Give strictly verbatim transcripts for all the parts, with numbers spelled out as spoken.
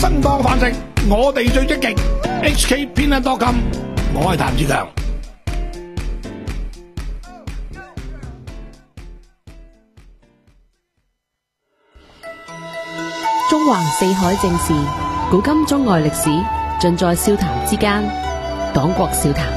生當飯食，我哋最積極。H K 偏一多金，我係譚志強。 中橫四海正事，古今中外歷史，盡在笑談之間。黨國笑談。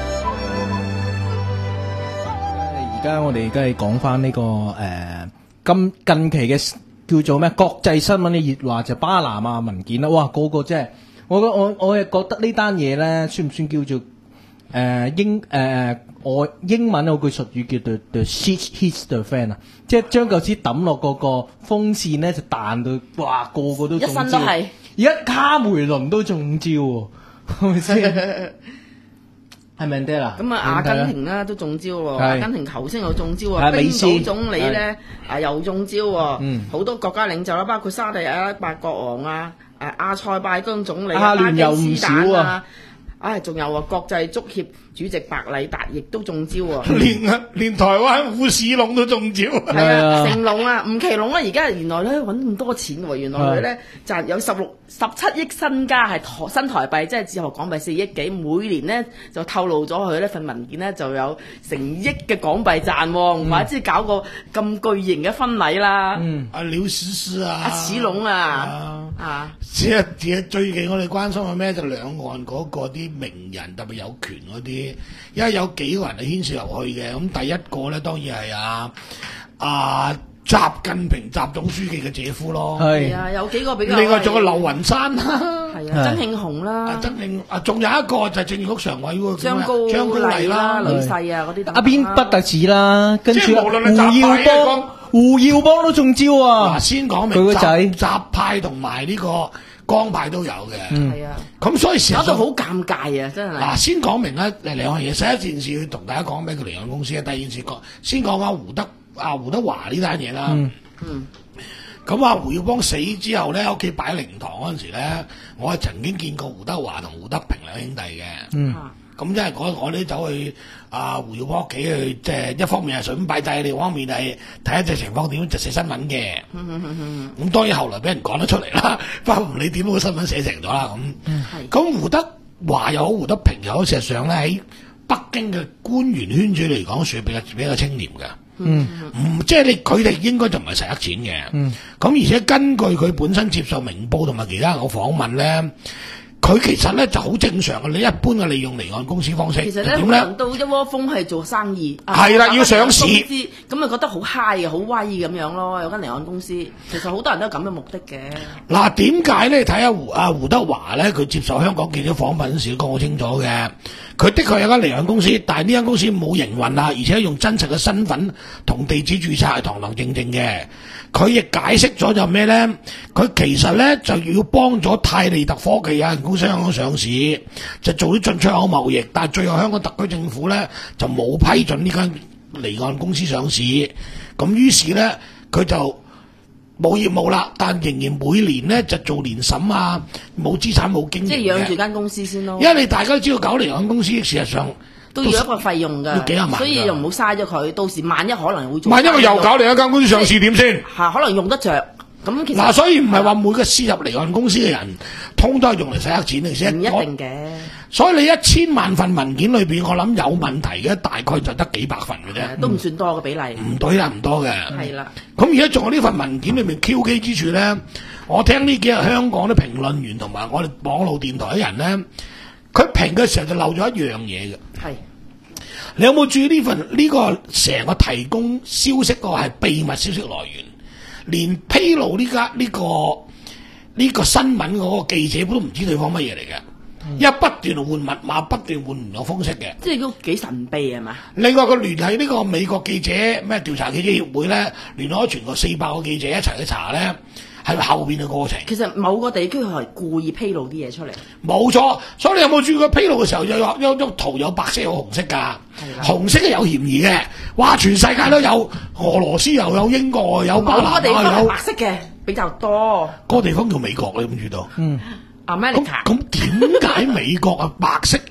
而家我哋梗係講翻呢個誒今近期嘅叫做咩國際新聞嘅熱話就巴拿馬文件啦。哇，個個真係〜我我我係覺得呢單嘢咧，算唔算叫做誒、呃、英誒、呃、我英文有句術語叫做 the shit hits the fan 啊，即係將嚿紙抌落嗰個風扇咧，就彈到哇個個都中招， 一身都係。 而家卡梅倫都中招喎，係咪先？係咪爹啦？ 咁啊，阿根廷啦都中招喎，阿根廷球星又中招啊， 喎，冰島總理咧啊又中招喎，好、 嗯、 多國家領袖啦，包括沙地阿拉伯國王啊。誒阿塞拜疆總理阿聯又唔少啊！ 唉，仲有啊，國際足協主席白禮達亦都中招喎， 連啊連台灣胡士龍都中招。 係啊，成龍啊，吳奇隆啊，而家原來咧揾咁多錢喎，原來佢咧賺有十六十七億身家係台新台幣，即係折合港幣四億幾，每年咧就透露咗佢呢份文件咧就有成億嘅港幣賺喎，唔怪之搞個咁巨型嘅婚禮啦。 嗯， 阿廖詩詩啊， 阿史龍啊，啊， 即係即係最近我哋關心係咩？就兩岸嗰個啲名人特別有權嗰啲，因為有幾個人係牽涉入去嘅。咁第一個咧當然係啊啊習近平習總書記嘅姐夫咯。 係啊，有幾個比較。 另外仲有劉雲山啦， 係啊，曾慶紅啦， 啊曾慶啊，仲有一個就係政治局常委嗰個張高張高麗啦， 女婿啊嗰啲。 阿邊不特止啦，跟住胡耀邦，胡耀邦都中招啊！ 嗱，先講明佢個仔習派同埋呢個江派都有嘅， 係啊。 咁所以事實上搞到好尷尬啊！真係。嗱， 先講明咧，兩樣嘢。第一件事要同大家講咩叫離岸公司啊。第二件事講先講下胡德啊胡德華呢單嘢啦。 嗯。 嗯。 咁啊，胡耀邦死之後咧，喺屋企擺靈堂嗰陣時咧，我係曾經見過胡德華同胡德平兩兄弟嘅。 嗯。 咁即係我我哋走去啊胡耀邦屋企去，即係一方面係順便拜祭，另一方面係睇一隻情況點，就寫新聞嘅。 嗯嗯嗯嗯。 咁當然後來俾人講得出嚟啦，不過唔理點，個新聞寫成咗啦咁。嗯。咁胡德華又好，胡德平又好，事實上咧喺北京嘅官員圈子嚟講，算比較比較清廉嘅。 嗯。 唔即係你佢哋應該就唔係成日錢嘅。嗯。咁而且根據佢本身接受明報同埋其他人嘅訪問咧。佢其實咧就好正常嘅，你一般嘅利用離岸公司方式， 其實咧可能到一窩蜂係做生意， 係啦，要上市， 咁咪覺得好 high 嘅，好威咁樣咯。有間離岸公司，其實好多人都有咁嘅目的嘅。嗱， 點解咧？睇下胡阿胡德華咧，佢接受香港記者訪問嗰時都講好清楚嘅。佢的確有間離岸公司，但係呢間公司冇營運啊，而且用真實嘅身份同地址註冊係堂堂正正嘅。佢亦解釋咗就咩咧？佢其實咧就要幫咗泰利特科技有限公司香港上市，就做啲進出口貿易，但係最後香港特區政府咧就冇批准呢間離岸公司上市，咁於是咧佢就冇業務啦，但仍然每年咧就做年審啊，冇資產冇經營嘅， 即係養住間公司先咯。 因為你大家都知道搞離岸公司事實上都要一個費用㗎， 要幾廿萬， 所以又唔好嘥咗佢。到時萬一可能會做， 萬一佢又搞另一間公司上市點先？ 嚇，可能用得着。咁其實嗱，所以唔係話每個私入離岸公司嘅人，通都係用嚟洗黑錢嚟先。 唔一定嘅。 所以你一千萬份文件裏邊，我諗有問題嘅大概就得幾百份嘅啫， 都唔算多嘅比例。唔對啦，唔多嘅。 係啦。 咁而家仲有呢份文件裏面 Q K 之處咧，我聽呢幾日香港啲評論員同埋我哋網絡電台啲人咧，佢評嘅時候就漏咗一樣嘢嘅。 係。 你有冇注意呢份呢個成個提供消息個係秘密消息來源，連披露呢家呢個呢個新聞嗰個記者都唔知對方乜嘢嚟嘅，因為不斷換密碼，不斷換唔同方式嘅， 即係都幾神秘係嘛？ 另外佢聯繫呢個美國記者咩調查記者協會咧，聯絡咗全國四百個記者一齊去查咧。係後邊嘅過程。其實某個地區係故意披露啲嘢出嚟。冇錯，所以你有冇注意佢披露嘅時候有有有張圖有白色有紅色㗎？紅色係有嫌疑嘅。哇！全世界都有，俄羅斯又有，英國有，巴拿馬有。某個地方係白色嘅比較多。嗰個地方叫美國，你有冇知道？嗯。America。咁咁點解美國啊白色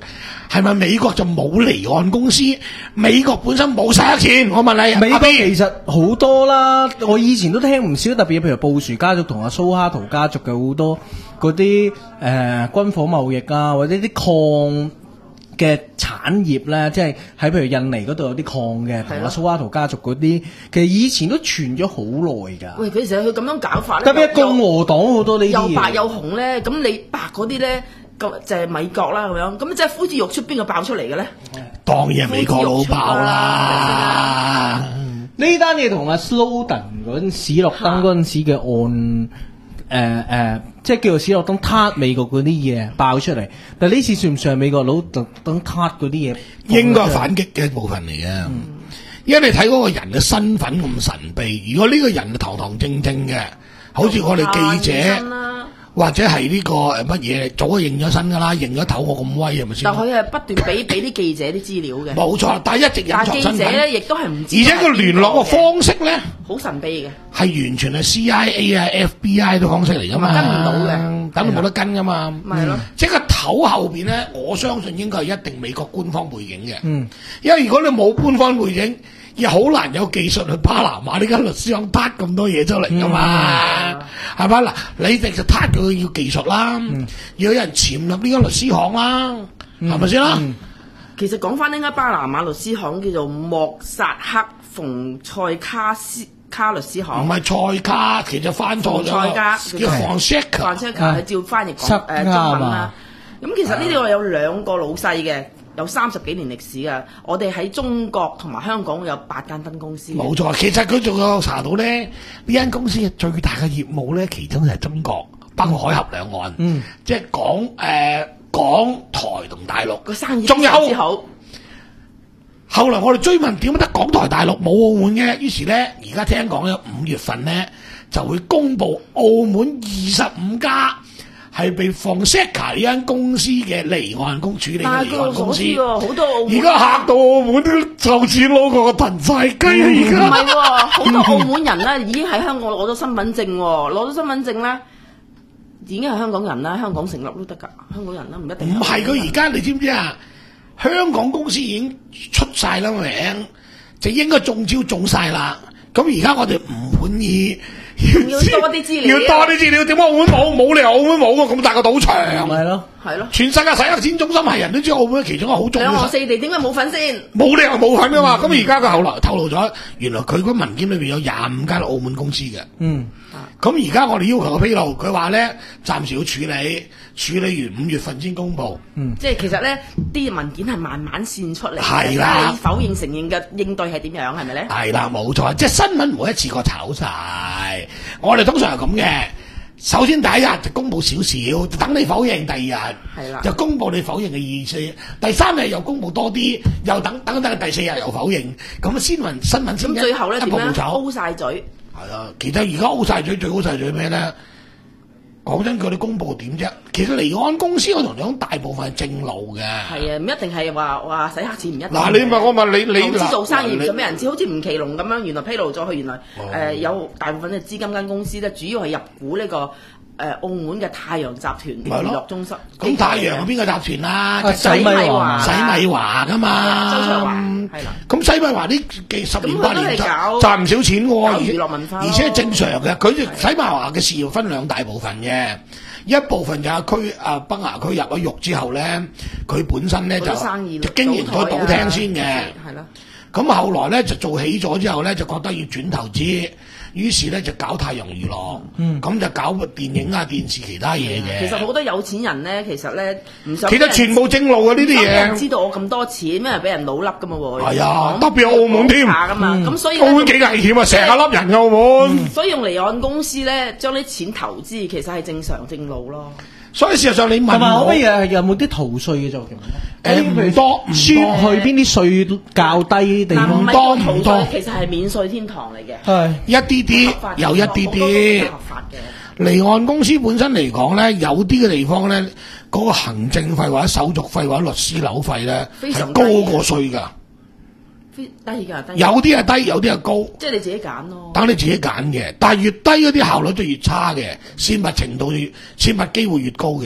係咪美國就冇離岸公司？美國本身冇洗黑錢？我問你， 美國阿 B 其實好多啦，我以前都聽唔少，特別譬如布殊家族同阿蘇哈圖家族嘅好多嗰啲誒軍火貿易啊，或者啲礦嘅產業咧，即係喺譬如印尼嗰度有啲礦嘅，同阿蘇哈圖家族嗰啲，其實以前都傳咗好耐㗎。 喂，其實佢咁樣搞法咧， 特別共和黨好多呢啲嘢又白又紅咧，咁你白嗰啲咧，咁就係美國啦咁樣，咁即係呼之欲出，邊個爆出嚟嘅咧？ 當然係美國佬爆啦。 呢單嘢同阿 Snowden 嗰陣史諾登嗰陣時嘅案，誒、呃、誒、呃，即係叫做史諾登撻美國嗰啲嘢爆出嚟，但係呢次算唔算係美國佬特登撻嗰啲嘢？ 應該係反擊嘅一部分嚟嘅，嗯、因為你睇嗰個人嘅身份咁神秘，如果呢個人堂堂正正嘅，好似我哋記者。或者係呢個誒乜嘢，早就認咗身㗎啦，認咗頭我咁威係咪先？ 但佢係不斷俾俾啲記者啲資料嘅。 冇錯，但係一直隱藏身份。 但係記者咧，亦都係唔知。 而且佢聯絡嘅方式咧， 好神秘嘅。 係完全係 C I A 啊、F B I 嘅方式嚟㗎嘛， 跟唔到嘅， 等都冇得跟㗎嘛。 咪係咯。 即係個頭後邊咧，我相信應該係一定美國官方背景嘅。 嗯， 因為如果你冇官方背景，又好難有技術去巴拿馬呢間律師行撻咁多嘢出嚟㗎嘛，係咪嗱？你哋就撻佢要技術啦， 嗯、 要有人潛入呢間律師行啦，係咪先啦？ 嗯、 其實講翻呢間巴拿馬律師行叫做莫薩克馮塞卡斯卡律師行， 唔係塞卡，其實翻錯咗，叫 Fonseca，Fonseca 係照翻譯講誒中文啦。咁其實呢度有兩個老細嘅。有三十幾年歷史啊！我哋喺中國同埋香港有八間分公司。冇錯，其實佢仲有查到咧，呢間公司嘅最大嘅業務咧，其中就係中國，包括海峽兩岸，嗯，即係港誒、呃、港台同大陸個生意仲有好。後來我哋追問點解得港台大陸冇澳門嘅，於是咧而家聽講咧五月份咧就會公布澳門二十五家。係被Fonseca呢間公司嘅離岸公處理嘅離岸公司，好多澳門而家嚇到澳門都就似攞個騰晒雞啊！而家唔係喎，好多澳門人咧已經喺香港攞咗身份證喎，攞咗身份證咧已經係香港人啦，香港成立都得㗎，香港人啦唔一定。唔係佢而家你知唔知啊？香港公司已經出晒啦名，就應該中招中晒啦。咁而家我哋唔滿意。要多啲資料，要多啲資料。點解澳門冇？冇理由澳門冇㗎，咁大個賭場。係咯，係咯。全世界洗黑錢中心係人都知澳門其中一個好重要。兩岸四地點解冇份先？冇理由冇份㗎嘛。咁而家佢後來透露咗，原來佢嗰文件裏邊有廿五間澳門公司嘅。嗯。咁而家我哋要求嘅披露，佢話咧暫時要處理，處理完五月份先公佈。嗯。即係其實咧啲文件係慢慢線出嚟。係啦。你否認承認嘅應對係點樣？係咪咧？係啦，冇錯。即係新聞唔會一次過炒晒。我哋通常係咁嘅，首先第一日就公佈少少，等你否認；第二日就公佈你否認嘅意思；第三日又公佈多啲，又等等等第四日又否認，咁先聞新聞先一一步步走。O晒嘴。係啊，其實而家 O晒嘴最 O晒嘴咩咧？講真，佢哋公佈點啫？其實離岸公司我同你講，大部分係正路嘅。係啊，唔一定係話話洗黑錢，唔一定。嗱，你問我問你，你投資做生意唔做咩人知？好似吳奇隆咁樣，原來披露咗佢原來誒、哦呃、有大部分嘅資金間公司咧，主要係入股呢、這個。誒、呃、澳門嘅太陽集團娛樂中心，咁太陽係邊個集團啊？啊洗米華，洗米華㗎嘛，周卓華係啦。咁洗米華呢幾十年八年賺賺唔少錢喎、啊，娛樂文化，而且係正常嘅。佢洗米華嘅事業分兩大部分嘅，一部分就係區啊崩牙區入咗獄之後咧，佢本身咧就就經營咗賭廳先嘅，係啦。咁後來咧就做起咗之後咧，就覺得要轉投資。於是咧就搞太陽娛樂，咁、嗯、就搞電影啊、電視其他嘢嘅。其實好多有錢人咧，其實咧唔想。其實全部正路嘅呢啲嘢。知道我咁多錢，咩人俾人老笠噶嘛喎？係啊，特別澳門添。咁、嗯、所以澳門幾危險啊！成日笠人嘅澳門。嗯、所以用離岸公司咧，將啲錢投資，其實係正常正路咯。所以事實上你問我，同埋可唔可以有冇啲逃稅嘅作用咧？誒唔、欸、多，唔去邊啲稅較低地方？唔多唔多，其實係免稅天堂嚟嘅。係一啲啲，有一啲啲。合法嘅離岸公司本身嚟講咧，有啲嘅地方咧，嗰、那個行政費或者手續費或者律師樓費咧，係高過稅㗎。低㗎，低。有啲係低，有啲係高。即係你自己揀咯。等你自己揀嘅，但係越低嗰啲效率就越差嘅，泄密程度、泄密機會越高嘅。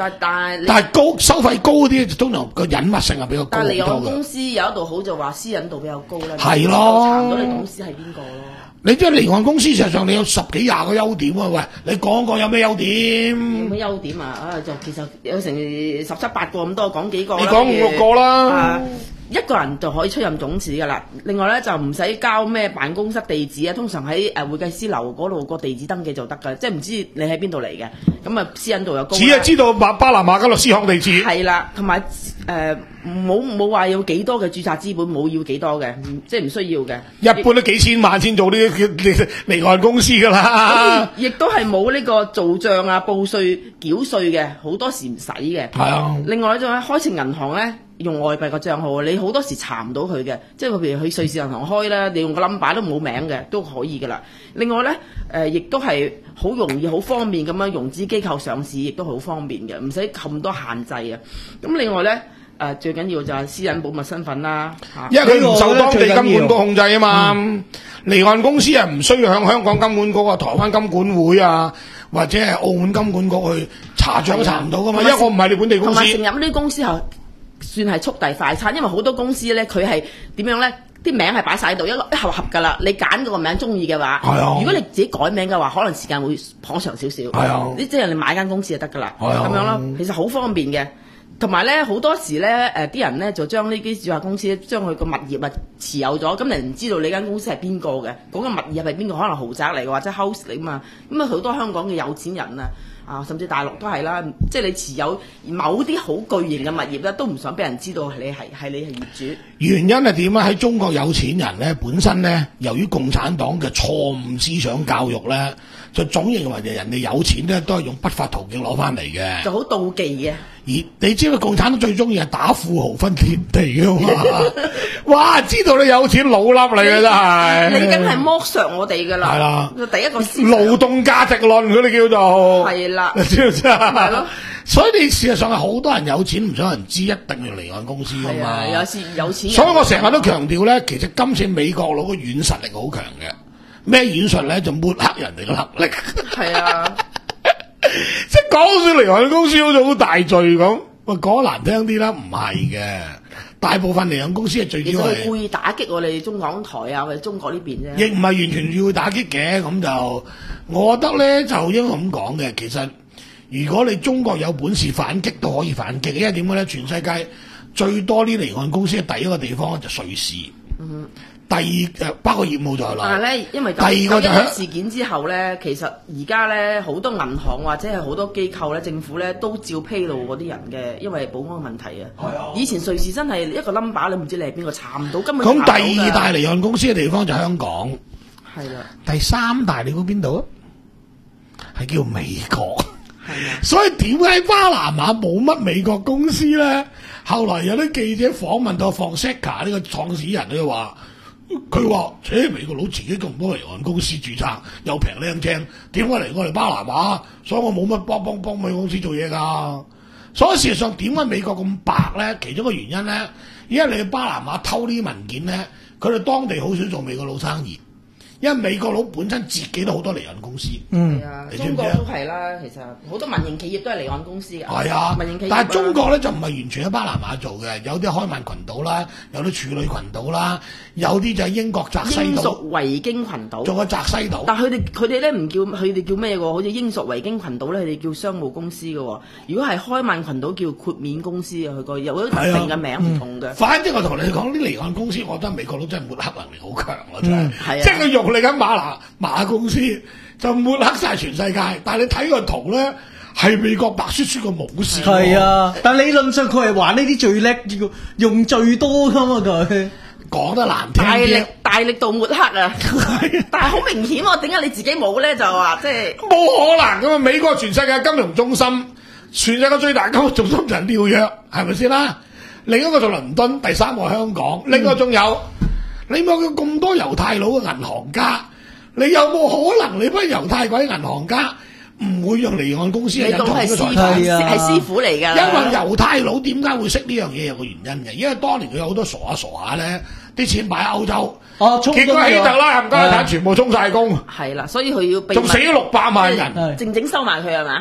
但但係你但係高收費高嗰啲，通常個隱密性係比較高但係離好多嘅。 岸公司有一度好就話私隱度比較高啦， 係咯就查唔到你董事係邊個咯。 你即係離岸公司，實際上你有十幾廿個優點啊！喂，你講講有咩優有點？ 咩優點啊？啊，就其實有成十七八個咁多，講幾個啦。 你講五六個啦。 啊一個人就可以出任董事㗎啦。另外咧就唔使交咩辦公室地址啊，通常喺誒會計師樓嗰度個地址登記就得㗎，即係唔知你喺邊度嚟嘅，咁啊私隱度又高啦。 只係知道巴巴拿馬嘅律師行地址。 係啦，同埋誒冇冇話要幾多嘅註冊資本，冇要幾多嘅，即係唔需要嘅。 一般都幾千萬先做呢啲離岸公司㗎啦。 亦都係冇呢個做帳啊、報稅、繳稅嘅，好多時唔使嘅。 係啊。 另外仲有開設銀行咧。用外幣個帳號，你好多時查唔到佢嘅，即係譬如去瑞士銀行開啦，你用個 number 都冇名嘅，都可以噶啦。另外咧，誒、呃、亦都係好容易、好方便咁樣融資機構上市，亦都好方便嘅，唔使咁多限制啊。咁另外咧，誒、呃、最緊要就係私隱保密身份啦，嚇， 因為佢唔受當地金管局控制啊嘛。嗯、離岸公司係唔需要向香港金管局啊、台灣金管會啊，或者係澳門金管局去查帳都查唔到噶嘛，因為我唔係你本地公司。 同埋成立呢啲公司後。算係速遞快餐，因為好多公司咧，佢係點樣咧？啲名係擺晒喺度，一個一盒盒㗎啦。你揀嗰個名中意嘅話， 啊、 如果你自己改名嘅話，可能時間會頗長少少。 啊、 你即係你買間公司就得㗎啦，咁、 啊、 樣咯。其實好方便嘅，同埋咧好多時咧誒啲人咧就將呢啲註冊公司將佢個物業啊持有咗，咁你唔知道你間公司係邊個嘅，嗰、嗰個物業係邊個？可能豪宅嚟嘅或者 house 嚟㗎嘛。咁啊好多香港嘅有錢人啊。啊，甚至大陸都係啦，即係你持有某啲好巨型嘅物業咧，都唔想俾人知道你係係你係業主。 原因係點啊？喺中國有錢人咧，本身咧，由於共產黨嘅錯誤思想教育咧，就總認為人哋有錢咧都係用不法途徑攞翻嚟嘅， 就好妒忌嘅。 而你知道共產黨最中意係打富豪分田地㗎嘛？哇！知道你有錢老笠嚟嘅真係， 你梗係剝削我哋㗎啦。 係啦， 第一個勞動價值論嗰啲叫做係啦， 你知唔知啊？ 係咯。 所以你事實上係好多人有錢唔想人知，一定要離岸公司㗎嘛。 係啊，有時有錢。 所以我成日都強調咧，其實今次美國佬嘅軟實力好強嘅。咩軟實咧？就抹黑人哋嘅能力。係啊。 即係講到離岸公司好似好大罪咁，喂講難聽啲啦，唔係嘅。大部分離岸公司係最主要係故意打擊我哋中港台啊，或者中國呢邊啫。 亦唔係完全要打擊嘅，咁就我覺得咧就應該咁講嘅。其實如果你中國有本事反擊，都可以反擊，因為點解咧？全世界最多啲離岸公司嘅第一個地方就瑞士。嗯。第二誒包括業務在內， 但係咧，因為第二個就係事件之後咧，其實而家咧好多銀行或者係好多機構咧，政府咧都照披露嗰啲人嘅，因為保安問題啊。係啊！以前瑞士真係一個 number，你唔知你係邊個，查唔到，根本查唔到㗎。 咁第二大離岸公司嘅地方就香港， 係啦。 第三大你估邊度啊？係叫美國。 係啊。所以點解巴拿馬冇乜美國公司咧？後來有啲記者訪問到霍塞卡呢個創始人，佢話。佢話：，切、欸、美國佬自己咁多離岸公司註冊，又平靚正，點解嚟我哋巴拿馬？所以我冇乜幫幫幫美國公司做嘢㗎。所以事實上點解美國咁白咧？其中一個原因咧，因為你去巴拿馬偷呢啲文件咧，佢哋當地好少做美國佬生意。因為美國佬本身自己都好多離岸公司， 嗯，啊，中國都係啦，其實好多民營企業都係離岸公司嘅， 係啊， 民營企業。 但係中國咧就唔係完全喺巴拿馬做嘅，有啲開曼群島啦，有啲處女群島啦，有啲就係英國澤西島、 英屬維京群島， 仲有澤西島。 但係佢哋佢哋咧唔叫佢哋叫咩喎？好似英屬維京群島咧，佢哋叫商務公司嘅喎。如果係開曼群島叫豁免公司啊，佢個有啲特定嘅名唔同嘅、嗯。 反正我同你講啲離岸公司，我覺得美國佬真係抹黑能力好強咯，真係、 嗯啊， 即係佢用你緊馬拿。馬公司就抹黑晒全世界，但係你睇個圖咧，係美國白雪雪個武士。 係啊，但理論上佢係玩呢啲最叻，用最多噶嘛佢。講得難聽啲， 大力大力度抹黑啊！但係好明顯喎，點解你自己冇咧？就話即係冇可能噶嘛！美國全世界金融中心，全世界最大金融中心就係紐約，係咪先啦？另一個就倫敦，第三個香港，另外仲有、嗯、你冇咁多猶太佬嘅銀行家。你有冇可能你班猶太鬼銀行家唔會用離岸公司嚟隱藏呢個財產？ 係師傅嚟㗎。因為猶太佬點解會識呢樣嘢有個原因嘅，因為當年佢有好多傻下傻下咧，啲錢擺喺歐洲， 哦， 結果希特拉冚家產全部充晒公。 係啦，所以佢要仲死咗六百萬人， 靜靜收埋佢係嘛？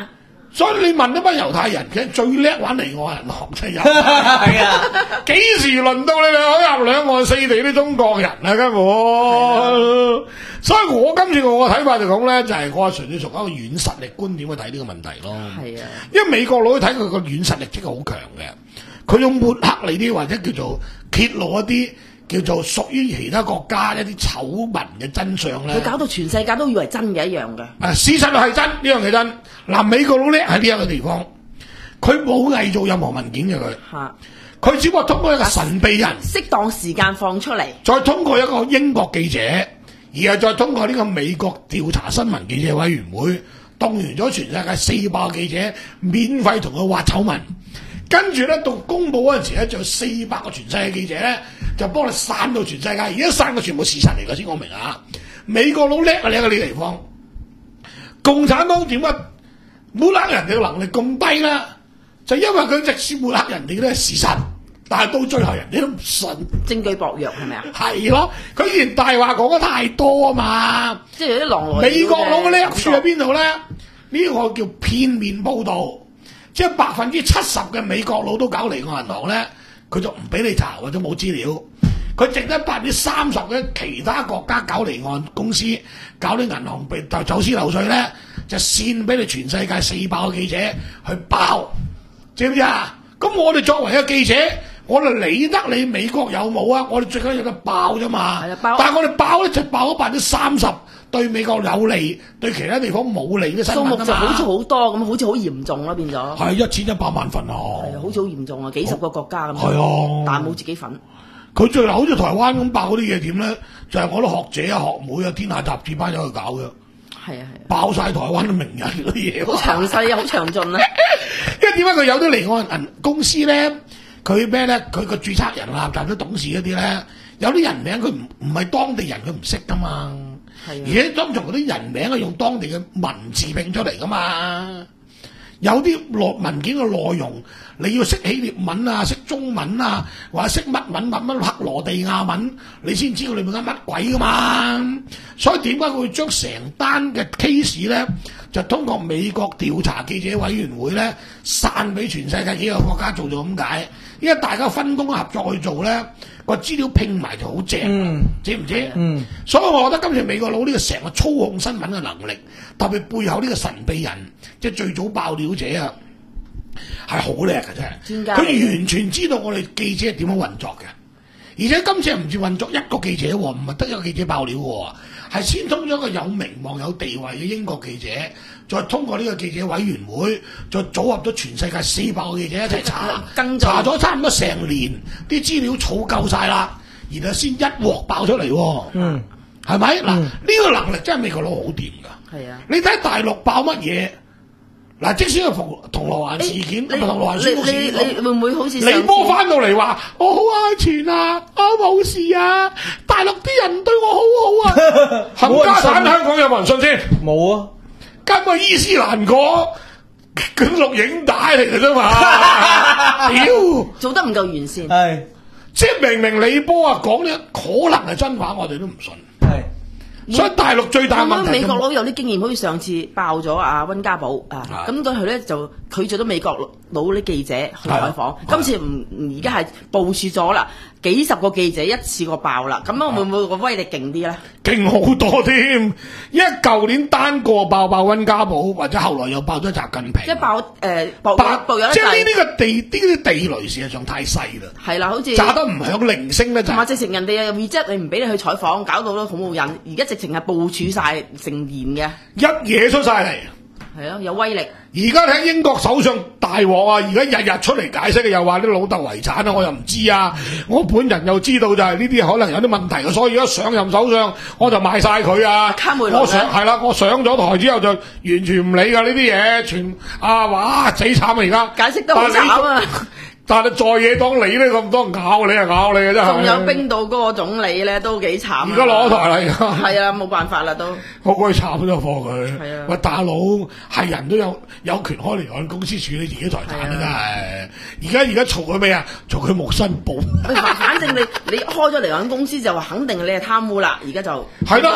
所以你問一班猶太人，其實最叻玩離岸銀行就係猶太人。 係啊， 幾時輪到你哋海峽兩岸四地啲中國人啊？根本，所以我今次我嘅睇法就講咧，就係、是、我係純粹從一個軟實力觀點去睇呢個問題咯。 係啊， 因為美國佬睇佢個軟實力即係好強嘅，佢用抹黑你啲或者叫做揭露一啲叫做屬於其他國家一啲醜聞嘅真相咧。 佢搞到全世界都以為真嘅一樣嘅。 啊，事實係真，呢樣嘢真。嗱，美國佬叻喺呢一個地方，佢冇偽造任何文件嘅佢。 嚇， 佢只不過通過一個神秘人， 適當時間放出嚟， 再通過一個英國記者，而係再通過呢個美國調查新聞記者委員會，動員咗全世界四百個記者，免費同佢挖醜聞。跟住咧，到公佈嗰陣時咧，就有四百個全世界記者咧，就幫你散到全世界。而家散嘅全部事實嚟嘅，先講明啊！美國佬叻啊，叻喺呢個地方。共產黨點解抹黑人哋嘅能力咁低啦？就因為佢直接抹黑人哋嘅咧事實，但係到最後人哋都唔信， 證據薄弱係咪啊？ 係咯，佢以前大話講得太多啊嘛。 即係有啲狼來了美國佬嘅叻處喺邊度咧？呢、這個叫片面報導，即係百分之七十嘅美國佬都搞離岸銀行咧，佢就唔俾你查或者冇資料。佢剩得百分之三十嘅其他國家搞離岸公司搞啲銀行被就走私漏稅咧，就線俾你全世界四百個記者去爆，知唔知啊？咁我哋作為一個記者，我哋理得你美國有冇啊？我哋最緊要有得爆啫嘛。 係啊，爆！ 但係我哋爆咧就爆咗百分之三十，對美國有利，對其他地方冇利嘅新聞數目就好似嘛。 好多咁，好似好嚴重咯，變咗。 係一千一百萬份啊！ 係啊，好似好嚴重啊，幾十個國家咁。 係啊， 但係冇自己份。 佢最後好似台灣咁爆嗰啲嘢點咧？就係、是、我啲學者啊、學妹啊、天下雜誌班友去搞嘅。 係啊係啊， 爆晒台灣嘅名人嗰啲嘢。 好詳細啊，好詳盡啊。 因為點解佢有啲離岸銀公司咧？佢咩咧？佢個註冊人啊、集咗董事嗰啲咧，有啲人名佢唔唔係當地人，佢唔識噶嘛。係啊。而且通常嗰啲人名係用當地嘅文字拼出嚟噶嘛。有啲內文件嘅內容，你要識希臘文啊，識中文啊，或者識乜文乜乜克羅地亞文，你先知道裏面緊乜鬼噶嘛。所以點解佢會將成單嘅 case 咧，就通過美國調查記者委員會咧，散俾全世界幾個國家做咗咁解？因為大家分工合作去做咧，個資料拼埋就好正，嗯、知唔知？ 嗯， 所以我覺得今次美國佬呢個成個操控新聞嘅能力，特別背後呢個神秘人，即係最早爆料者啊，係好叻嘅真係。佢完全知道我哋記者係點樣運作嘅，而且今次唔止運作一個記者喎，唔係得一個記者爆料喎，係先通咗一個有名望有地位嘅英國記者，再通過呢個記者委員會，再組合咗全世界四百個記者一齊查，查咗差唔多成年，啲資料儲夠晒啦，然後先一鑊爆出嚟喎。嗯，係咪？嗱、嗯，呢、這個能力真係美國佬好掂㗎。係啊，你睇大陸爆乜嘢？嗱，即使係銅銅鑼灣事件，銅鑼灣事件， 你你你會唔會好似李波翻到嚟話我好安全啊，我冇事啊，大陸啲人對我好好啊，冚家產香港有冇人信先？ 冇啊， 根本伊斯蘭國佢錄影帶嚟嘅啫嘛，屌做得唔夠完善， 係即係明明李波啊講呢可能係真話，我哋都唔信。係。所以大陸最大問題， 美國佬有啲經驗，好似上次爆咗阿溫家寶啊，咁佢咧就拒絕咗美國佬啲記者去採訪。今次唔而家係部署咗啦，幾十個記者一次過爆啦，咁樣會唔會個威力勁啲咧？ 勁好多添，因為舊年單個爆爆溫家寶，或者後來又爆咗習近平， 即係爆誒、呃、爆爆， 爆有即係呢啲個地呢啲地雷事實上太細啦。係啦，好似炸得唔響零星咧，就同埋直情人哋又 reject 你唔俾你去採訪，搞到都好冇癮。而家直情係部署晒成嚴嘅， 一嘢出晒嚟。 係啊，有威力。 而家睇英國首相大鑊啊！而家日日出嚟解釋嘅，又話啲老豆遺產啊，我又唔知啊。我本人又知道就係呢啲可能有啲問題嘅，所以而家上任首相我就賣晒佢啊。卡梅倫我上係啦，我上咗台之後就完全唔理㗎呢啲嘢，全啊哇死慘啊！而家解釋得好慘啊！ 但係在野黨理呢咁多咬你啊咬你啊真係。 仲有冰島嗰個總理咧都幾慘。而家攞台啦而家。係啊，冇辦法啦都。 好鬼慘咗貨佢。 係啊。 喂大佬係人都有有權開離岸公司處理自己財產啊真係。而家而家嘈佢咩啊？嘈佢冇申報。 反正你你開咗離岸公司就話肯定你係貪污啦，而家就。 係咯。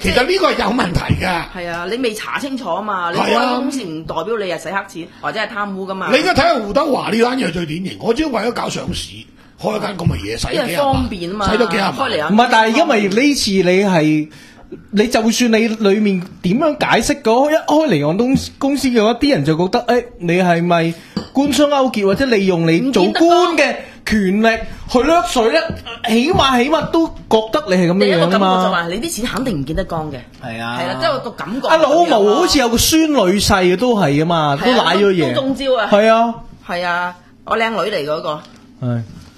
其實呢個係有問題㗎。 係啊，你未查清楚啊嘛，你係啊開間公司唔代表你係洗黑錢或者係貪污噶嘛。 你而家睇下胡德華呢單嘢最典型，我只係為咗搞上市，開一間咁嘅嘢，使因為幾廿萬方便啊嘛， 使咗幾廿萬。 開嚟唔係，但係因為呢次你係你就算你裡面點樣解釋嗰一開離岸公公司嘅話，啲人就覺得誒、欸、你係咪官商勾結或者利用你做官嘅權力去掠水咧？起碼起碼都覺得你係咁第一個感覺就樣啊嘛。 話你啲錢肯定唔見得光嘅。 係啊， 係啦，即係個感覺。 阿老毛好似有個孫女婿都係啊嘛，都係啊賴咗嘢。 都中招啊！ 係啊， 係啊，我靚女嚟嗰個。 係。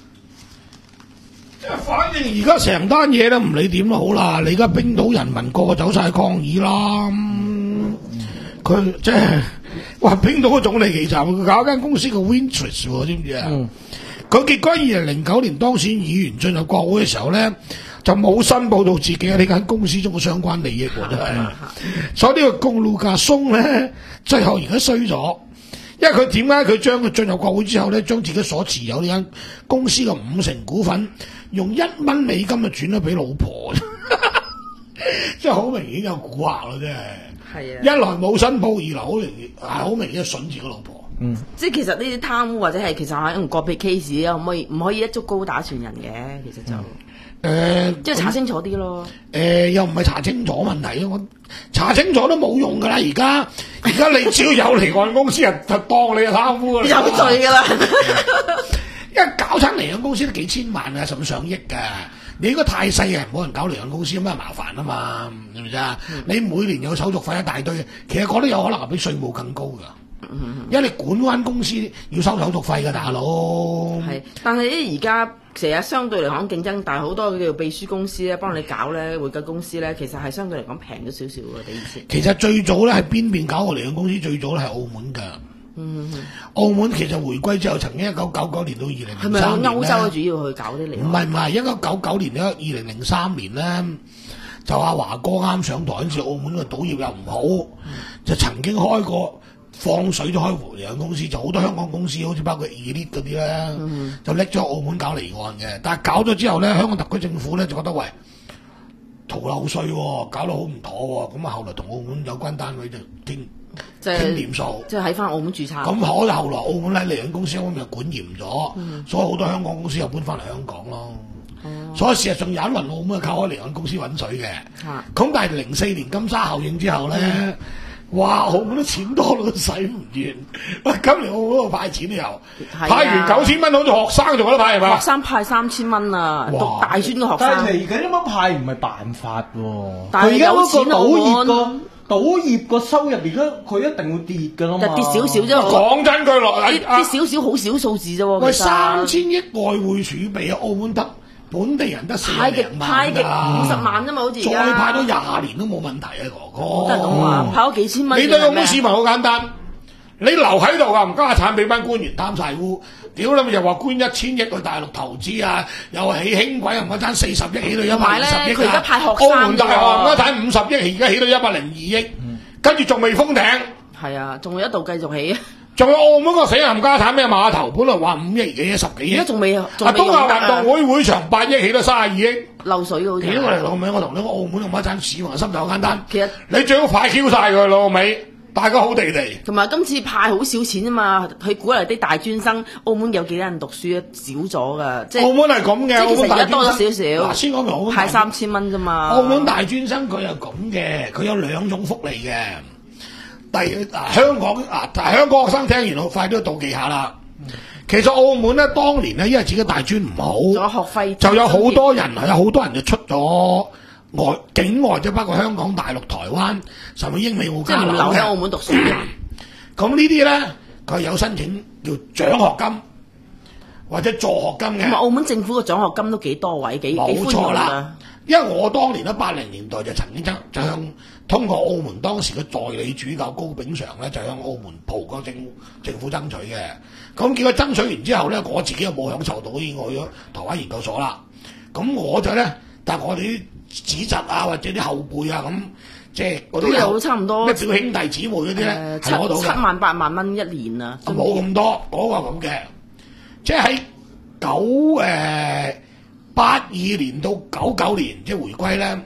反正而家成單嘢咧，唔理點都好啦。你而家冰島人民個個走晒抗議啦，佢即係話冰島嘅總理其實佢搞間公司叫 Wintris 喎，知唔知啊？佢、嗯、結果二零零九年當選議員進入國會嘅時候咧，就冇申報到自己喺呢間公司中嘅相關利益喎，真係。所以呢個公路架鬆咧，最後而家衰咗。因為佢點解佢將佢進入國會之後咧，將自己所持有呢間公司嘅五成股份，用一蚊美金就轉咗俾老婆，即係好明顯有蠱惑咯，真係。 係啊， 一來冇申報，二來好明顯係好明顯筍住個老婆。 嗯， 即係其實呢啲貪污或者係其實係用個別 case 啊，可唔可以唔可以一竹篙打船人嘅？其實就誒、 嗯， 即係查清楚啲咯。 誒、呃，又唔係查清楚問題啊！我查清楚都冇用噶啦，而家而家你只要有離岸公司，人就當你係貪污啦， 有罪噶啦。 因為搞親離岸公司都幾千萬啊，甚至上億㗎。你應該太細嘅，冇人搞離岸公司，有咩麻煩啊嘛？係咪先？你每年有手續費一大堆，其實嗰啲有可能係比稅務更高㗎。因為你管嗰間公司要收手續費㗎，大佬。 係，但係咧而家成日相對嚟講競爭大好多，叫做秘書公司咧幫你搞咧，會計公司咧，其實係相對嚟講平咗少少嘅比以前。 其實最早咧係邊邊搞過離岸公司？最早咧係澳門㗎。嗯，澳門其實回歸之後，曾經一九九九年到二零零三年咧， 係咪歐洲主要去搞啲離岸？ 唔係唔係，一九九九年咧，二零零三年咧，就阿華哥啱上台嗰陣時，澳門嘅賭業又唔好，嗯、就曾經開過放水都開離岸公司，就好多香港公司，好似包括 Elite 嗰啲咧，嗯、就拎咗澳門搞離岸嘅。但係搞咗之後咧，香港特區政府咧就覺得喂，逃漏稅喎，搞到好唔妥喎，咁啊後來同澳門有關單位就傾。 即係傾掂數， 即係喺翻澳門註冊。 咁可後來澳門喺離岸公司方面又管嚴咗，嗯、所以好多香港公司又搬翻嚟香港咯。嗯、所以事實上有一輪澳門係靠開離岸公司揾水嘅。咁、啊、但係零四年金沙效應之後咧，嗯、哇！澳門啲錢多到都使唔完。喂，今年澳門度派錢都有，啊、派完九千蚊，好似學生仲有得派係嘛？ 學生派三千蚊啊， 哇讀大專嘅學生。 但係嚟緊咁樣派唔係辦法喎。 但係有錢賭業個澳賭業個收入而家佢一定會跌㗎啦嘛， 就跌少少啫。 講真句落， 跌跌少少好少數字啫喎。 喂，三千億外匯儲備啊，澳門得本地人得四派極零派極萬五十萬啫嘛，好似而再家派多廿年都冇問題啊，哥哥。 真係咁話，派咗幾千蚊。 你對澳門市民好簡單，你留喺度啊，唔家產俾班官員貪晒污，屌你咪又話捐一千億去大陸投資啊，又起輕軌唔家產四十億起到一百二十億佢而家派學生澳門大學唔家產五十億，而家起到一百零二億，跟住仲未封頂。 係啊，仲有一度繼續起。 仲有澳門個死人家產咩碼頭，本來話五億幾十幾億， 而家仲未。啊， 東亞運動會會場八億起到三十二億， 漏水好似。 屌你老味！我同你講，澳門同家產市民心就好簡單。 其實你最好快 Q 晒佢老味。大家好地地， 同埋今次派好少錢啊嘛，佢鼓勵啲大專生，澳門有幾多人讀書啊？少咗噶，即係澳門係咁嘅， 即係其實而家多咗少嗱， 少。 先講明澳門派三千蚊啫嘛。 澳門大專生佢係咁嘅，佢有兩種福利嘅。第嗱香港嗱，香港學生聽完好快都要妒忌下啦。其實澳門咧，當年咧，因為自己大專唔好， 仲有學費， 就有好多人係有好多人就出咗外境外，即包括香港、大陸、台灣，甚至英美澳加， 即係唔留喺澳門讀書嘅。 咁呢啲咧，佢有申請叫獎學金或者助學金嘅。 咁澳門政府嘅獎學金都幾多位，幾幾寬容啦。 因為我當年喺八零年代就曾經爭就向通過澳門當時嘅代理主教高炳常咧，就向澳門葡國政政府爭取嘅。咁結果爭取完之後咧，我自己又冇享受到，已經去咗台灣研究所啦。咁我就咧，但係我哋啲子侄啊，或者啲後輩啊，咁即係嗰啲都有差唔多咩表兄弟姊妹嗰啲咧， 七係攞到嘅七萬八萬蚊一年啊！ 冇咁多嗰、那個咁嘅，即係喺九誒八二年到九九年即係回歸咧，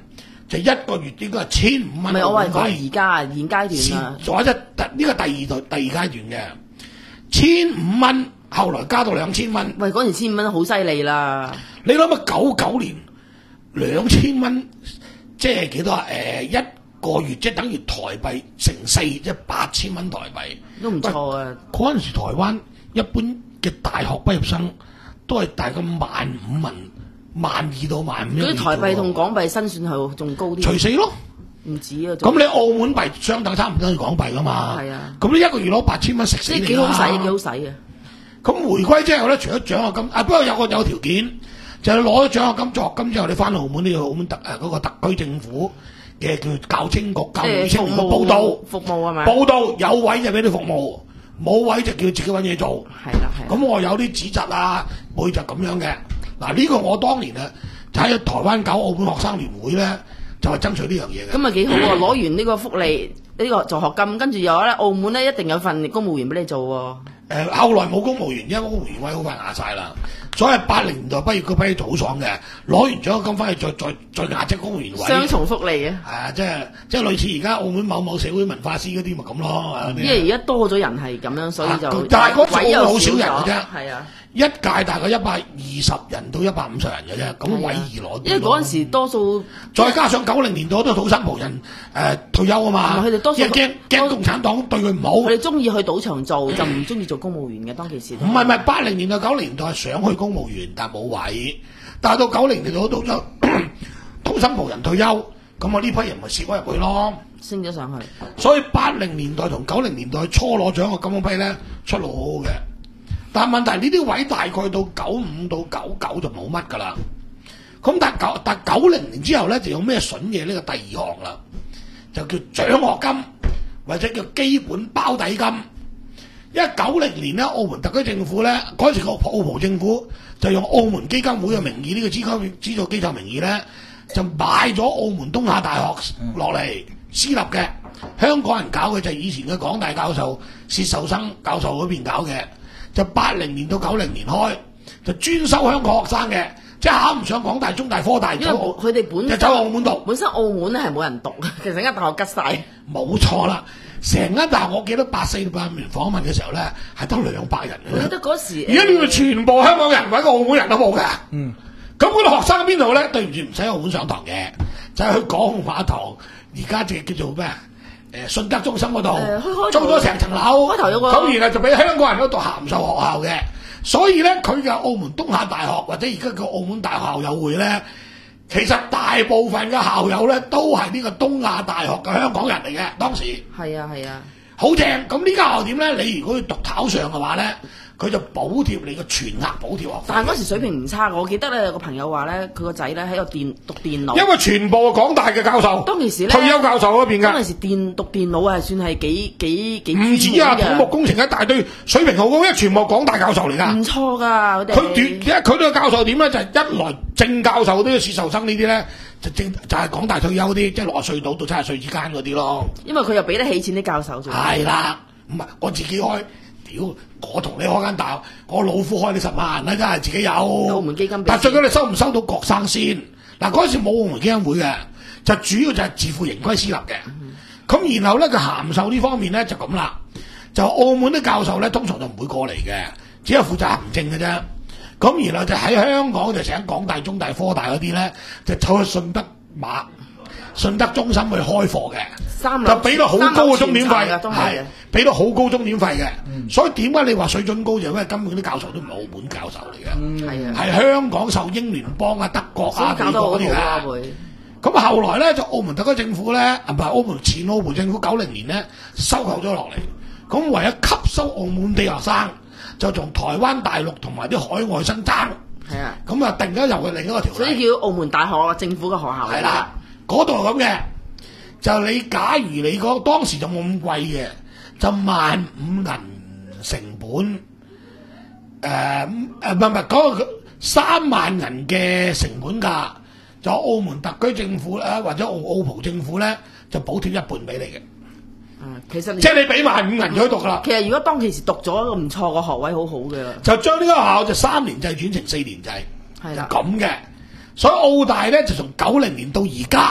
就一個月應該係千五蚊。 唔係我話講澳門幣而家現階段啊， 咗一呢個第二代第二階段嘅千五蚊，後來加到兩千蚊。 喂嗰年千五蚊好犀利啦， 你諗下九九年兩千蚊，即係幾多啊？誒、呃、一個月即係等於台幣乘四，即係八千蚊台幣， 都唔錯啊！ 嗰陣時台灣一般嘅大學畢業生都係大概萬五蚊、萬二到萬五。 嗰啲台幣同港幣新算係仲高啲， 除四咯。 唔止啊！ 咁你澳門幣相等差唔多係港幣噶嘛？ 係啊。 咁你一個月攞八千蚊食死你啦！ 即係幾好使，幾好使啊！ 咁回歸之後咧，除咗獎學金，啊不過有個有條件，就係攞咗獎學金、助學金之後，你翻澳門呢個澳門特誒嗰、那個特區政府嘅叫教青局、教育青年嘅報道服務係咪？ 報道有位就俾你服務，冇位就叫自己揾嘢做。 係啦係。 咁我有啲指責啊，會就咁樣嘅。嗱呢個我當年啊，就喺台灣搞澳門學生聯會咧，就係、是、爭取呢樣嘢嘅。 咁啊幾好喎！攞完呢個福利，呢、這個助學金，跟住有咧澳門咧一定有份公務員俾你做喎。 誒、呃、後來冇公務員，因為公務員位好快壓晒啦。所以八零年代畢業嗰批好爽嘅，攞完獎學金翻去再再再壓隻公務員位。 雙重福利啊！ 係啊，即係即係類似而家澳門某某社會文化司嗰啲咪咁咯。 因為而家多咗人係咁樣，所以就、 啊、但係嗰位又好少人嘅啫。 係啊， 一屆大概一百二十人到一百五十人嘅啫，咁位易攞。 因為嗰陣時多數， 再加上九零年代好多土生葡人誒、呃、退休啊嘛， 佢哋多數驚驚驚共產黨對佢唔好。 佢哋中意去賭場做，就唔中意做公務員嘅當其時。 唔係唔係，八零年代九零年代想去公務員，但係冇位。但係到九零年代到咗土生葡人退休，咁我呢批人咪蝕咗入去咯， 升咗上去。 所以八零年代同九零年代初攞獎嘅咁批咧出路好好嘅。但係問題呢啲位大概到九五到九九就冇乜㗎啦。咁但係九但係九零年之後咧就有咩筍嘢呢？個第二項啦，就叫獎學金或者叫基本包底金。因為九零年咧，澳門特區政府咧嗰陣時個澳葡政府就用澳門基金會嘅名義，呢、這個資金資助機構名義咧，就買咗澳門東亞大學落嚟私立嘅，香港人搞嘅就係以前嘅港大教授薛壽生教授嗰邊搞嘅，就八零年到九零年開，就專收香港學生嘅，即係考唔上港大、中大、科大， 因為佢哋本就走澳門讀。 本身澳門咧係冇人讀，其實間大學吉晒。 冇錯啦。成間大學，我記得八四八五年訪問嘅時候咧，係得兩百人嘅。 我記得嗰時， 而家你哋全部香港人或者澳門人都冇㗎。 嗯， 咁嗰啲學生喺邊度咧？對唔住，唔使澳門上堂嘅，就係、是、去港澳碼頭，而家就叫做咩？誒、呃，信德中心嗰度、呃、租咗成層樓， 開頭有個咁然後就俾香港人嗰度函授學校嘅。所以咧，佢嘅澳門東亞大學或者而家叫澳門大學校友會咧。其實大部分嘅校友咧都係呢個東亞大學嘅香港人嚟嘅，當時係啊係啊， 好正。咁呢間學校點咧？你如果要讀考上嘅話咧，佢就補貼你個全額補貼學費。 但係嗰時水平唔差，我記得咧有個朋友話咧，佢個仔咧喺度電讀電腦， 因為全部係港大嘅教授， 當其時咧退休教授嗰邊㗎。 當其時電讀電腦係算係幾幾幾唔止啊，土木工程一大堆，水平好高，因為全部港大教授嚟㗎。 唔錯㗎，佢哋。 佢短，因為佢呢個教授點咧，就係、是、一來正教授都要薛壽生呢啲咧，就正就係、是、港大退休啲，即係六十歲到到七十歲之間嗰啲咯。 因為佢又俾得起錢啲教授做。 係啦，唔係我自己開。屌！我同你開間大學，我老夫開你十萬啦，真係自己有。 澳門基金， 但最緊你收唔收到學生先？嗱嗰陣時冇澳門基金會嘅，就主要就係自負盈虧私立嘅。咁、嗯、然後咧，佢函授呢方面咧就咁啦。就澳門啲教授咧，通常就唔會過嚟嘅，只係負責行政嘅啫。咁然後就喺香港就請港大、中大、科大嗰啲咧，就走去順德馬、順德中心去開課嘅，就俾到好高嘅鐘點費，係俾到好高鐘點費嘅。嗯、所以點解你話水準高就因為根本啲教授都唔係澳門教授嚟嘅，係、嗯、啊，係香港受英聯邦啊、德國啊、美國嗰啲啊。咁後來咧就澳門特區政府咧，唔係澳門前澳門政府九零年咧收購咗落嚟，咁為咗吸收澳門地學生，就從台灣大陸同埋啲海外生爭。係啊，咁啊突然間又係另一個條例， 所以叫澳門大學政府嘅學校。 係啦，嗰度係咁嘅，就你假如你嗰當時就冇咁貴嘅，就萬五銀成本，誒誒唔係唔係嗰個三萬銀嘅成本價，就澳門特區政府咧或者澳澳葡政府咧就補貼一半俾你嘅。 嗯，其實即係你俾萬五銀就可以讀噶啦。 其實如果當其時讀咗一個唔錯個學位，好好嘅。 就將呢個學校就三年制轉成四年制， 係啦， 咁嘅。所以澳大咧就從九零年到而家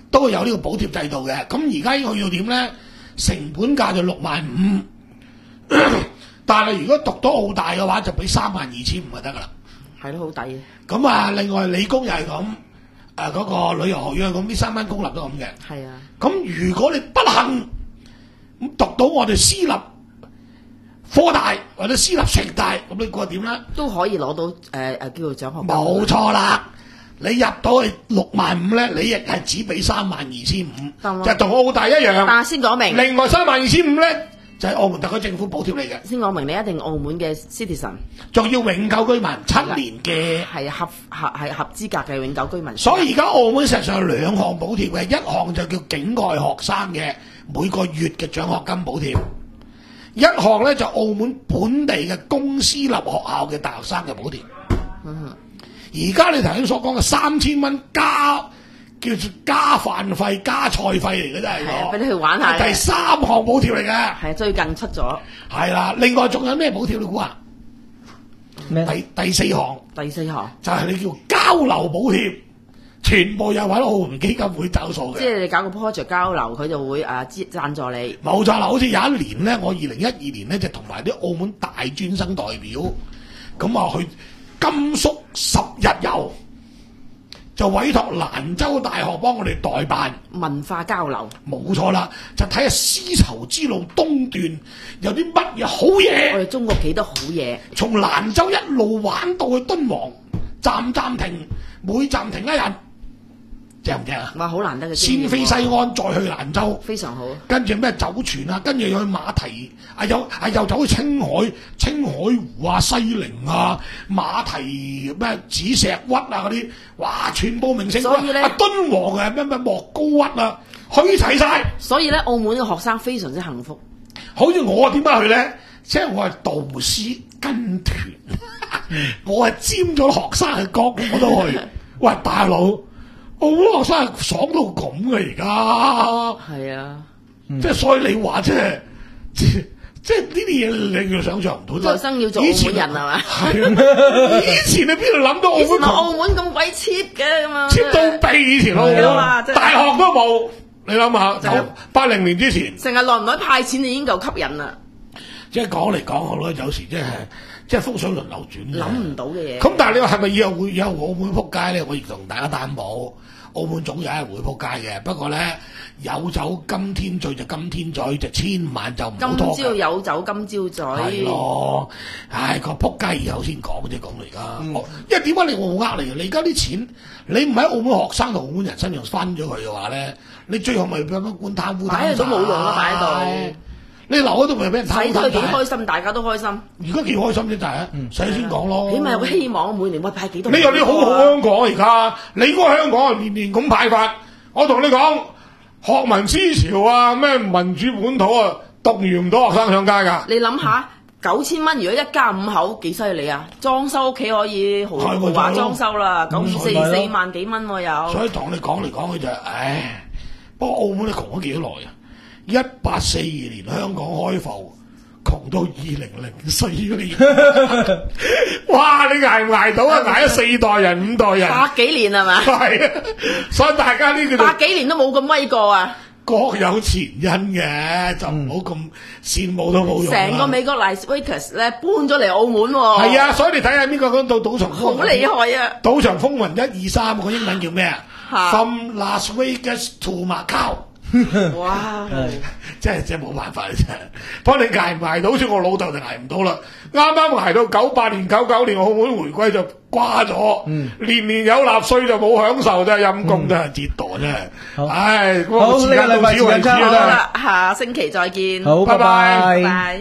都會有呢個補貼制度嘅。咁而家要要點咧？成本價就六萬五，但係如果讀到澳大嘅話，就俾三萬二千五就得噶啦。 係咯，好抵嘅。 咁啊，另外理工又係咁，誒嗰個旅遊學院咁，呢三間公立都咁嘅。 係啊。 咁如果你不幸咁讀到我哋私立科大或者私立城大，咁你估下點咧？ 都可以攞到誒誒、呃、叫做獎學金。 冇錯啦，你入到去六萬五咧，你亦係只俾三萬二千五，就同澳大一樣。 但係先講明， 另外三萬二千五咧就係、是、澳門特區政府補貼你嘅。 先講明，你一定澳門嘅 citizen， 仲要永久居民七年嘅， 係合合係合資格嘅永久居民。 所以而家澳門實際上有兩項補貼嘅，一項就叫境外學生嘅每個月嘅獎學金補貼。一項咧就澳門本地嘅公私立學校嘅大學生嘅補貼。而家、嗯、你頭先所講嘅三千蚊加叫做加飯費加菜費嚟嘅真係， 係俾你去玩下。 第三項補貼嚟嘅， 係最近出咗。係啦，另外仲有咩補貼你估下？ 咩？ 第第四項， 第四項就係你叫交流補貼。全部又揾澳門基金會找數嘅， 即係你搞個 project 交流，佢就會誒資贊助你。 冇錯啦，好似有一年咧，我二零一二年咧就同埋啲澳門大專生代表咁啊去甘肅十日遊，就委託蘭州大學幫我哋代辦文化交流。 冇錯啦，就睇下絲綢之路東段有啲乜嘢好嘢。 我哋中國幾多好嘢？ 從蘭州一路玩到去敦煌，站站停，每站停一日。正唔正啊？ 哇，好難得嘅。 先飛西安，再去蘭州， 非常好。 跟住咩酒泉啊，跟住又去馬蹄，啊又啊又走去青海、青海湖啊、西寧啊、馬蹄咩紫石屈啊嗰啲，哇，全部名勝。 所以咧， 啊敦煌啊咩咩莫高屈啊，去齊晒。 所以咧，澳門嘅學生非常之幸福。 好似我點解去咧？即係我係導師跟團，我係沾咗學生嘅光，我都去。喂，大佬！澳門學生係爽到咁嘅而家， 係啊， 即係所以你話即係即即係呢啲嘢，你要想象唔到。 來生要做澳門人係嘛？ 係啊，以前你邊度諗到澳門？ 以前澳門咁鬼 cheap 嘅咁啊 ，cheap 到痹以前澳門，大學都冇。你諗下，八零年之前， 成日耐唔耐派錢就已經夠吸引啦。 即係講嚟講去咧，有時即係即係風水輪流轉， 諗唔到嘅嘢。 咁但係你話係咪以後會以後澳門撲街咧？我亦同大家擔保。澳門總有一日會撲街嘅，不過咧有酒今天醉就今天醉，就千萬就唔好拖。 今朝有酒今朝醉。 係咯，唉個撲街以後先講啫，講嚟而家。嗯、因為點解你我冇呃你嘅？你而家啲錢你唔喺澳門學生同澳門人身上分咗佢嘅話咧，你最後咪俾乜官貪污貪擺喺度都冇用啦，擺喺度。 你留喺度咪俾人睇睇佢幾開心，大家都開心。 而家幾開心啫，就係使先講咯。 起碼有個希望，每年會派幾多？ 你有啲好好香港而家，你嗰個香港係年年咁派發。我同你講，學民思潮啊，咩民主本土啊，動員唔到學生上街㗎。 你諗下，九千蚊如果一家五口幾犀利啊？裝修屋企可以豪豪華裝修啦，九四四萬幾蚊喎有。 所以同你講嚟講去就係，唉，不過澳門你窮咗幾多耐啊？一八四二年香港開埠，窮到二零零四年，哇！你捱唔捱到啊？捱咗四代人、五代人， 百幾年係嘛？ 係啊，所以大家呢個百幾年都冇咁威過啊！ 各有前因嘅，就唔好咁羨慕都冇用。 成個美國 Las Vegas 咧搬咗嚟澳門喎。係啊，所以你睇下邊個講到賭場風雲， 好厲害啊！ 賭場風雲一二三個英文叫咩啊 ？From Las Vegas to Macau。 哇！ 真係真係冇辦法啦，真係。幫你捱唔捱到，好似我老豆就捱唔到啦。啱啱捱到九八年、九九年澳門回歸就瓜咗，嗯、年年有納稅就冇享受，真係陰公，真係折墮真係。唉，嗰、那個時間到此為止啦。 下星期再見。 好，拜拜。 拜拜。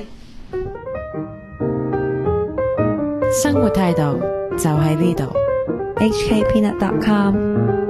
生活態度就喺呢度。H K Peanut dot com